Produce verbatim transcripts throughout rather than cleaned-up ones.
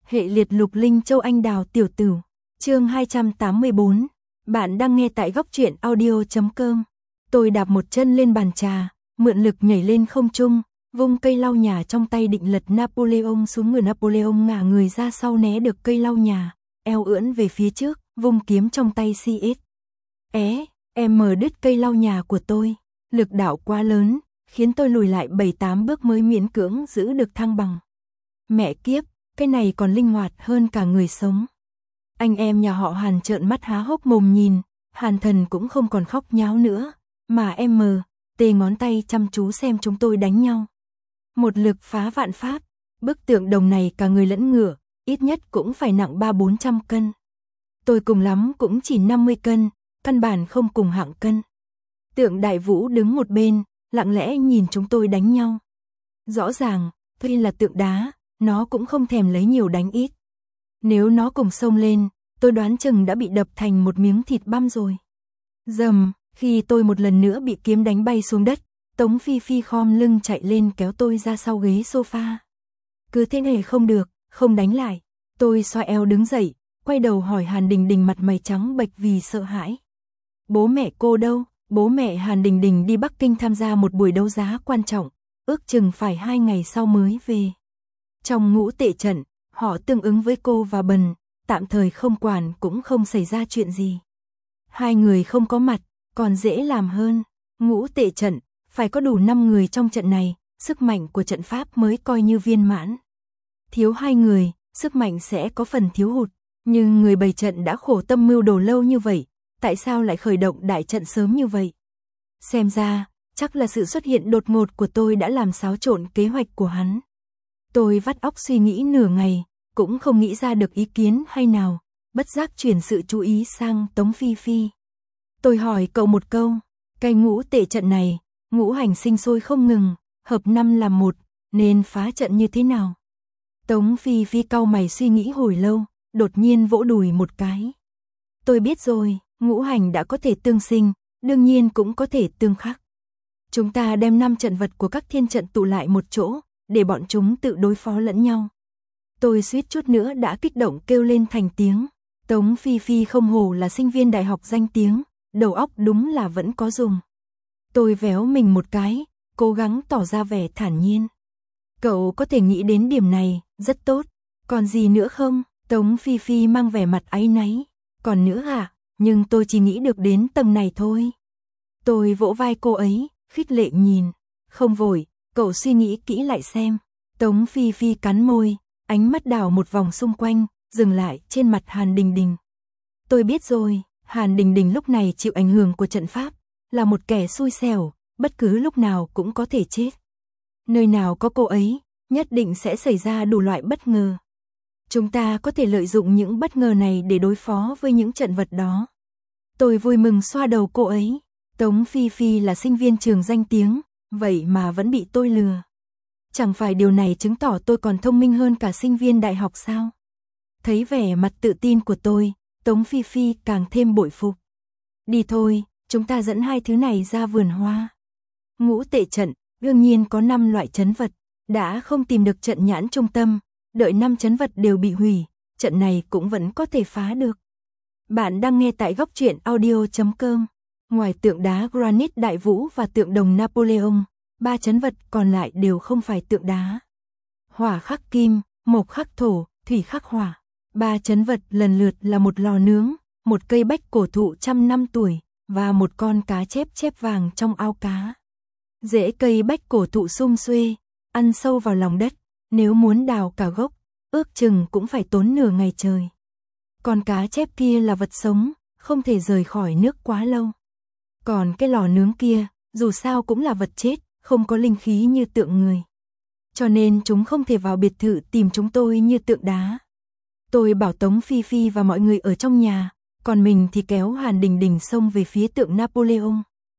Hệ liệt lục linh châu anh đào tiểu tử. Chương hai trăm tám mươi bốn. Bạn đang nghe tại góc truyện audio chấm com. Tôi đạp một chân lên bàn trà, mượn lực nhảy lên không trung, vung cây lau nhà trong tay định lật Napoleon xuống người. Napoleon ngả người ra sau né được cây lau nhà, eo ưỡn về phía trước, vung kiếm trong tay xê ét. É, em mở đứt cây lau nhà của tôi, lực đạo quá lớn, khiến tôi lùi lại bảy tám bước mới miễn cưỡng giữ được thăng bằng. Mẹ kiếp, cái này còn linh hoạt hơn cả người sống. Anh em nhà họ Hàn trợn mắt há hốc mồm nhìn, Hàn Thần cũng không còn khóc nháo nữa, mà em mờ, tê ngón tay chăm chú xem chúng tôi đánh nhau. Một lực phá vạn pháp, bức tượng đồng này cả người lẫn ngựa, ít nhất cũng phải nặng ba bốn trăm cân. Tôi cùng lắm cũng chỉ năm mươi cân, căn bản không cùng hạng cân. Tượng Đại Vũ đứng một bên, lặng lẽ nhìn chúng tôi đánh nhau. Rõ ràng, tuy là tượng đá, nó cũng không thèm lấy nhiều đánh ít. Nếu nó cùng xông lên, tôi đoán chừng đã bị đập thành một miếng thịt băm rồi. Dầm, khi tôi một lần nữa bị kiếm đánh bay xuống đất, Tống Phi Phi khom lưng chạy lên kéo tôi ra sau ghế sofa. Cứ thế này không được, không đánh lại. Tôi xoa eo đứng dậy, quay đầu hỏi Hàn Đình Đình mặt mày trắng bệch vì sợ hãi. Bố mẹ cô đâu? Bố mẹ Hàn Đình Đình đi Bắc Kinh tham gia một buổi đấu giá quan trọng, ước chừng phải hai ngày sau mới về. Trong ngũ tệ trận, họ tương ứng với cô và Bần, tạm thời không quản cũng không xảy ra chuyện gì. Hai người không có mặt, còn dễ làm hơn. Ngũ tệ trận, phải có đủ năm người trong trận này, sức mạnh của trận pháp mới coi như viên mãn. Thiếu hai người, sức mạnh sẽ có phần thiếu hụt, nhưng người bày trận đã khổ tâm mưu đồ lâu như vậy, tại sao lại khởi động đại trận sớm như vậy? Xem ra, chắc là sự xuất hiện đột ngột của tôi đã làm xáo trộn kế hoạch của hắn. Tôi vắt óc suy nghĩ nửa ngày, cũng không nghĩ ra được ý kiến hay nào, bất giác chuyển sự chú ý sang Tống Phi Phi. Tôi hỏi cậu một câu, cái ngũ tệ trận này, ngũ hành sinh sôi không ngừng, hợp năm làm một, nên phá trận như thế nào? Tống Phi Phi cau mày suy nghĩ hồi lâu, đột nhiên vỗ đùi một cái. Tôi biết rồi, ngũ hành đã có thể tương sinh, đương nhiên cũng có thể tương khắc. Chúng ta đem năm trận vật của các thiên trận tụ lại một chỗ, để bọn chúng tự đối phó lẫn nhau. Tôi suýt chút nữa đã kích động kêu lên thành tiếng. Tống Phi Phi không hổ là sinh viên đại học danh tiếng, đầu óc đúng là vẫn có dùng. Tôi véo mình một cái, cố gắng tỏ ra vẻ thản nhiên. Cậu có thể nghĩ đến điểm này, rất tốt. Còn gì nữa không? Tống Phi Phi mang vẻ mặt áy náy. Còn nữa à? Nhưng tôi chỉ nghĩ được đến tầng này thôi. Tôi vỗ vai cô ấy, khích lệ nhìn. Không vội, cậu suy nghĩ kỹ lại xem. Tống Phi Phi cắn môi, ánh mắt đảo một vòng xung quanh, dừng lại trên mặt Hàn Đình Đình. Tôi biết rồi, Hàn Đình Đình lúc này chịu ảnh hưởng của trận pháp, là một kẻ xui xẻo, bất cứ lúc nào cũng có thể chết. Nơi nào có cô ấy, nhất định sẽ xảy ra đủ loại bất ngờ. Chúng ta có thể lợi dụng những bất ngờ này để đối phó với những trận vật đó. Tôi vui mừng xoa đầu cô ấy. Tống Phi Phi là sinh viên trường danh tiếng, vậy mà vẫn bị tôi lừa. Chẳng phải điều này chứng tỏ tôi còn thông minh hơn cả sinh viên đại học sao? Thấy vẻ mặt tự tin của tôi, Tống Phi Phi càng thêm bội phục. Đi thôi, chúng ta dẫn hai thứ này ra vườn hoa. Ngũ tệ trận, đương nhiên có năm loại trấn vật, đã không tìm được trận nhãn trung tâm, đợi năm trấn vật đều bị hủy, trận này cũng vẫn có thể phá được. Bạn đang nghe tại góc truyện audio chấm com. Ngoài tượng đá granite Đại Vũ và tượng đồng Napoleon, ba trấn vật còn lại đều không phải tượng đá. Hỏa khắc kim, mộc khắc thổ, thủy khắc hỏa. Ba trấn vật lần lượt là một lò nướng, một cây bách cổ thụ trăm năm tuổi, và một con cá chép chép vàng trong ao cá. Rễ cây bách cổ thụ sum xuê, ăn sâu vào lòng đất, nếu muốn đào cả gốc, ước chừng cũng phải tốn nửa ngày trời. Con cá chép kia là vật sống, không thể rời khỏi nước quá lâu. Còn cái lò nướng kia, dù sao cũng là vật chết, không có linh khí như tượng người. Cho nên chúng không thể vào biệt thự tìm chúng tôi như tượng đá. Tôi bảo Tống Phi Phi và mọi người ở trong nhà, còn mình thì kéo Hàn Đình Đình xông về phía tượng Napoleon.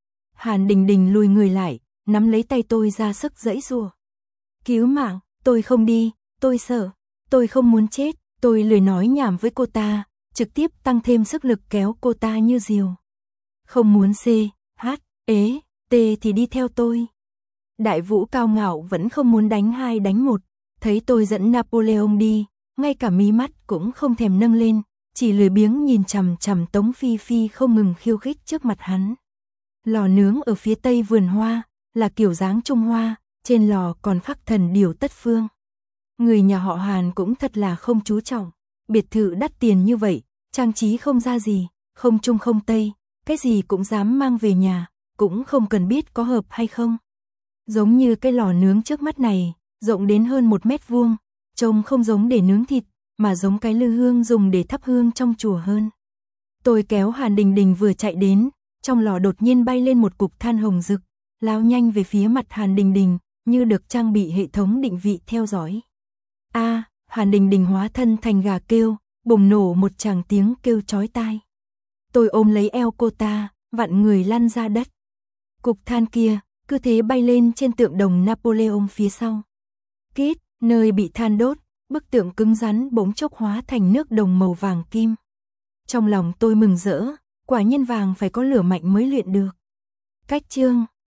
Hàn Đình Đình lùi người lại, nắm lấy tay tôi ra sức giãy giụa. Cứu mạng, tôi không đi, tôi sợ, tôi không muốn chết. Tôi lười nói nhảm với cô ta, trực tiếp tăng thêm sức lực kéo cô ta như diều. Không muốn C, H, ế, T thì đi theo tôi. Đại Vũ cao ngạo vẫn không muốn đánh hai đánh một, thấy tôi dẫn Napoleon đi, ngay cả mí mắt cũng không thèm nâng lên, chỉ lười biếng nhìn chằm chằm Tống Phi Phi không ngừng khiêu khích trước mặt hắn. Lò nướng ở phía tây vườn hoa, là kiểu dáng Trung Hoa, trên lò còn khắc thần điểu tất phương. Người nhà họ Hàn cũng thật là không chú trọng, biệt thự đắt tiền như vậy, trang trí không ra gì, không Trung không Tây, cái gì cũng dám mang về nhà, cũng không cần biết có hợp hay không. Giống như cái lò nướng trước mắt này, rộng đến hơn một mét vuông, trông không giống để nướng thịt, mà giống cái lư hương dùng để thắp hương trong chùa hơn. Tôi kéo Hàn Đình Đình vừa chạy đến, trong lò đột nhiên bay lên một cục than hồng rực, lao nhanh về phía mặt Hàn Đình Đình, như được trang bị hệ thống định vị theo dõi. A, Hàn Đình Đình hóa thân thành gà kêu, bùng nổ một tràng tiếng kêu chói tai. Tôi ôm lấy eo cô ta, vặn người lăn ra đất. Cục than kia, cứ thế bay lên trên tượng đồng Napoleon phía sau. Kít, nơi bị than đốt, bức tượng cứng rắn bỗng chốc hóa thành nước đồng màu vàng kim. Trong lòng tôi mừng rỡ, quả nhiên vàng phải có lửa mạnh mới luyện được. Cách chương